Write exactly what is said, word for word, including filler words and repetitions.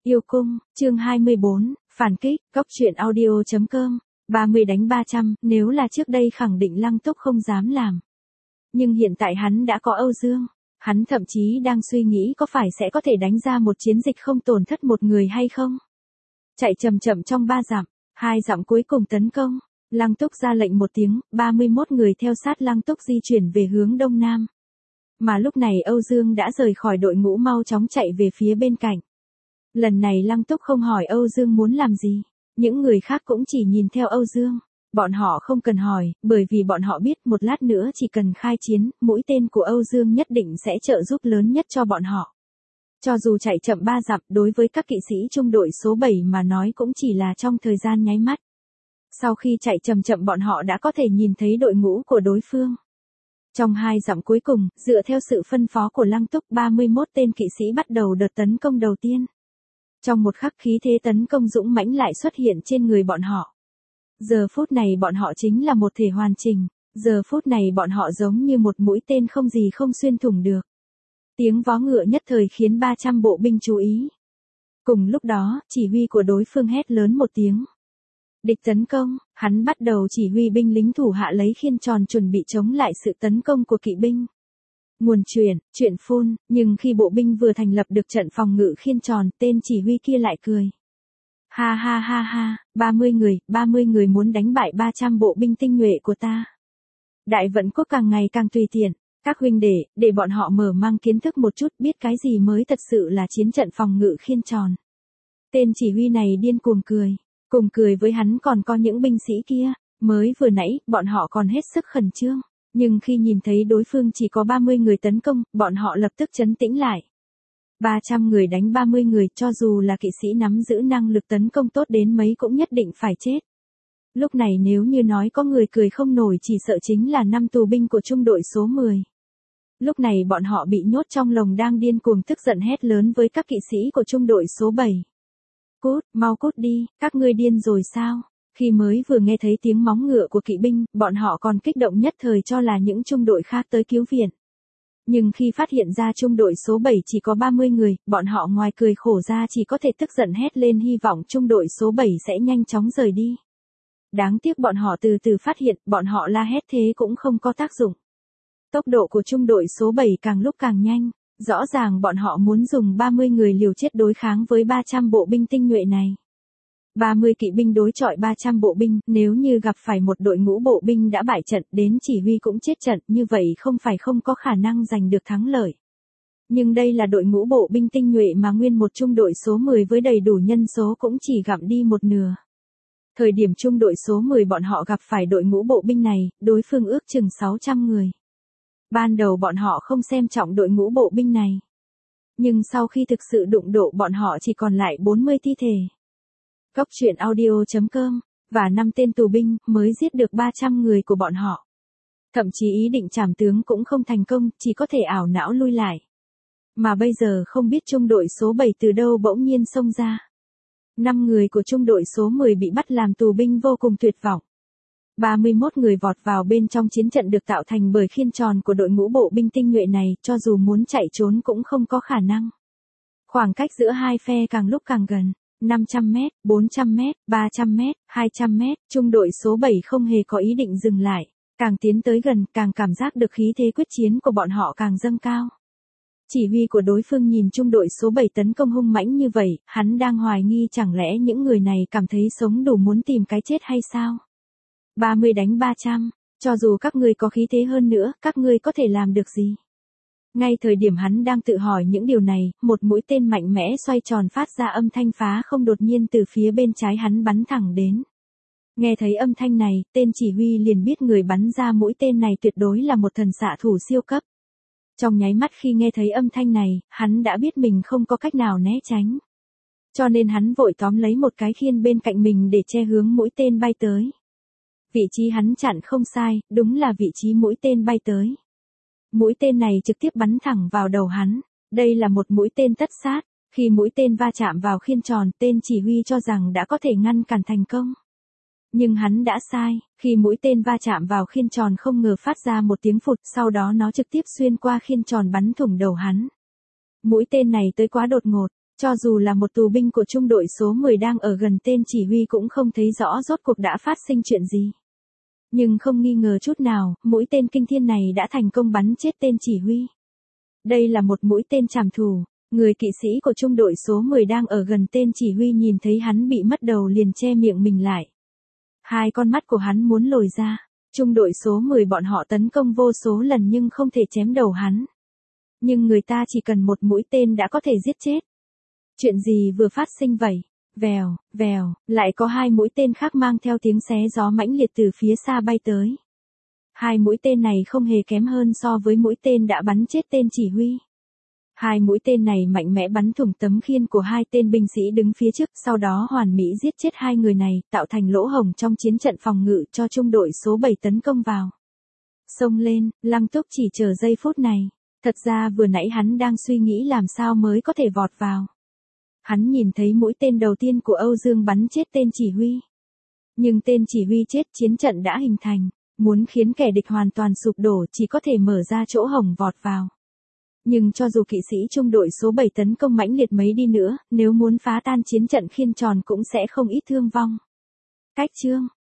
Yêu cung, chương hai mươi bốn, phản kích, góc truyện audio chấm com, ba mươi đánh ba trăm, nếu là trước đây khẳng định Lăng Túc không dám làm. Nhưng hiện tại hắn đã có Âu Dương, hắn thậm chí đang suy nghĩ có phải sẽ có thể đánh ra một chiến dịch không tổn thất một người hay không. Chạy chậm chậm trong ba dặm, hai dặm cuối cùng tấn công, Lăng Túc ra lệnh một tiếng, ba mươi mốt người theo sát Lăng Túc di chuyển về hướng đông nam. Mà lúc này Âu Dương đã rời khỏi đội ngũ mau chóng chạy về phía bên cạnh. Lần này Lăng Túc không hỏi Âu Dương muốn làm gì, những người khác cũng chỉ nhìn theo Âu Dương. Bọn họ không cần hỏi, bởi vì bọn họ biết một lát nữa chỉ cần khai chiến, mũi tên của Âu Dương nhất định sẽ trợ giúp lớn nhất cho bọn họ. Cho dù chạy chậm ba dặm, đối với các kỵ sĩ trung đội số bảy mà nói cũng chỉ là trong thời gian nháy mắt. Sau khi chạy chậm chậm bọn họ đã có thể nhìn thấy đội ngũ của đối phương. Trong hai dặm cuối cùng, dựa theo sự phân phó của Lăng Túc, ba mươi mốt tên kỵ sĩ bắt đầu đợt tấn công đầu tiên. Trong một khắc khí thế tấn công dũng mãnh lại xuất hiện trên người bọn họ. Giờ phút này bọn họ chính là một thể hoàn chỉnh, giờ phút này bọn họ giống như một mũi tên không gì không xuyên thủng được. Tiếng vó ngựa nhất thời khiến ba trăm bộ binh chú ý. Cùng lúc đó, chỉ huy của đối phương hét lớn một tiếng. Địch tấn công, hắn bắt đầu chỉ huy binh lính thủ hạ lấy khiên tròn chuẩn bị chống lại sự tấn công của kỵ binh. Nguồn truyền, chuyện phun, nhưng khi bộ binh vừa thành lập được trận phòng ngự khiên tròn, tên chỉ huy kia lại cười. Ha ha ha ha, ba mươi người, ba mươi người muốn đánh bại ba trăm bộ binh tinh nhuệ của ta. Đại vận quốc càng ngày càng tùy tiện, các huynh đệ, để bọn họ mở mang kiến thức một chút biết cái gì mới thật sự là chiến trận phòng ngự khiên tròn. Tên chỉ huy này điên cuồng cười, cùng cười với hắn còn có những binh sĩ kia, mới vừa nãy, bọn họ còn hết sức khẩn trương. Nhưng khi nhìn thấy đối phương chỉ có ba mươi người tấn công, bọn họ lập tức trấn tĩnh lại. ba trăm người đánh ba mươi người, cho dù là kỵ sĩ nắm giữ năng lực tấn công tốt đến mấy cũng nhất định phải chết. Lúc này nếu như nói có người cười không nổi chỉ sợ chính là năm tù binh của trung đội số mười. Lúc này bọn họ bị nhốt trong lồng đang điên cuồng tức giận hét lớn với các kỵ sĩ của trung đội số bảy. Cút, mau cút đi, các ngươi điên rồi sao? Khi mới vừa nghe thấy tiếng móng ngựa của kỵ binh, bọn họ còn kích động nhất thời cho là những trung đội khác tới cứu viện. Nhưng khi phát hiện ra trung đội số bảy chỉ có ba mươi người, bọn họ ngoài cười khổ ra chỉ có thể tức giận hét lên hy vọng trung đội số bảy sẽ nhanh chóng rời đi. Đáng tiếc bọn họ từ từ phát hiện, bọn họ la hét thế cũng không có tác dụng. Tốc độ của trung đội số bảy càng lúc càng nhanh, rõ ràng bọn họ muốn dùng ba mươi người liều chết đối kháng với ba trăm bộ binh tinh nhuệ này. ba mươi kỵ binh đối chọi ba trăm bộ binh, nếu như gặp phải một đội ngũ bộ binh đã bại trận, đến chỉ huy cũng chết trận, như vậy không phải không có khả năng giành được thắng lợi. Nhưng đây là đội ngũ bộ binh tinh nhuệ mà nguyên một trung đội số mười với đầy đủ nhân số cũng chỉ gặm đi một nửa. Thời điểm trung đội số mười bọn họ gặp phải đội ngũ bộ binh này, đối phương ước chừng sáu trăm người. Ban đầu bọn họ không xem trọng đội ngũ bộ binh này. Nhưng sau khi thực sự đụng độ bọn họ chỉ còn lại bốn mươi thi thể. Góc truyện audio chấm com, và năm tên tù binh mới giết được ba trăm người của bọn họ. Thậm chí ý định trảm tướng cũng không thành công, chỉ có thể ảo não lui lại. Mà bây giờ không biết trung đội số bảy từ đâu bỗng nhiên xông ra. năm người của trung đội số mười bị bắt làm tù binh vô cùng tuyệt vọng. ba mươi mốt người vọt vào bên trong chiến trận được tạo thành bởi khiên tròn của đội ngũ bộ binh tinh nhuệ này, cho dù muốn chạy trốn cũng không có khả năng. Khoảng cách giữa hai phe càng lúc càng gần. năm trăm mét, bốn trăm mét, ba trăm mét, hai trăm mét, trung đội số bảy không hề có ý định dừng lại, càng tiến tới gần, càng cảm giác được khí thế quyết chiến của bọn họ càng dâng cao. Chỉ huy của đối phương nhìn trung đội số bảy tấn công hung mãnh như vậy, hắn đang hoài nghi chẳng lẽ những người này cảm thấy sống đủ muốn tìm cái chết hay sao? ba mươi đánh ba trăm, cho dù các ngươi có khí thế hơn nữa, các ngươi có thể làm được gì? Ngay thời điểm hắn đang tự hỏi những điều này, một mũi tên mạnh mẽ xoay tròn phát ra âm thanh phá không đột nhiên từ phía bên trái hắn bắn thẳng đến. Nghe thấy âm thanh này, tên chỉ huy liền biết người bắn ra mũi tên này tuyệt đối là một thần xạ thủ siêu cấp. Trong nháy mắt khi nghe thấy âm thanh này, hắn đã biết mình không có cách nào né tránh. Cho nên hắn vội tóm lấy một cái khiên bên cạnh mình để che hướng mũi tên bay tới. Vị trí hắn chặn không sai, đúng là vị trí mũi tên bay tới. Mũi tên này trực tiếp bắn thẳng vào đầu hắn. Đây là một mũi tên tất sát. Khi mũi tên va chạm vào khiên tròn, tên chỉ huy cho rằng đã có thể ngăn cản thành công. Nhưng hắn đã sai, khi mũi tên va chạm vào khiên tròn không ngờ phát ra một tiếng phụt, sau đó nó trực tiếp xuyên qua khiên tròn bắn thủng đầu hắn. Mũi tên này tới quá đột ngột, Cho dù là một tù binh của trung đội số mười đang ở gần tên chỉ huy cũng không thấy rõ rốt cuộc đã phát sinh chuyện gì. Nhưng không nghi ngờ chút nào, mũi tên kinh thiên này đã thành công bắn chết tên chỉ huy. Đây là một mũi tên trảm thủ, người kỵ sĩ của trung đội số mười đang ở gần tên chỉ huy nhìn thấy hắn bị mất đầu liền che miệng mình lại. Hai con mắt của hắn muốn lồi ra, trung đội số mười bọn họ tấn công vô số lần nhưng không thể chém đầu hắn. Nhưng người ta chỉ cần một mũi tên đã có thể giết chết. Chuyện gì vừa phát sinh vậy? Vèo, vèo, lại có hai mũi tên khác mang theo tiếng xé gió mãnh liệt từ phía xa bay tới. Hai mũi tên này không hề kém hơn so với mũi tên đã bắn chết tên chỉ huy. Hai mũi tên này mạnh mẽ bắn thủng tấm khiên của hai tên binh sĩ đứng phía trước, sau đó hoàn mỹ giết chết hai người này, tạo thành lỗ hổng trong chiến trận phòng ngự cho trung đội số bảy tấn công vào. Xông lên, Lăng Túc chỉ chờ giây phút này. Thật ra vừa nãy hắn đang suy nghĩ làm sao mới có thể vọt vào. Hắn nhìn thấy mũi tên đầu tiên của Âu Dương bắn chết tên chỉ huy. Nhưng tên chỉ huy chết, chiến trận đã hình thành. Muốn khiến kẻ địch hoàn toàn sụp đổ chỉ có thể mở ra chỗ hổng vọt vào. Nhưng cho dù kỵ sĩ trung đội số bảy tấn công mãnh liệt mấy đi nữa, nếu muốn phá tan chiến trận khiên tròn cũng sẽ không ít thương vong. Cách chương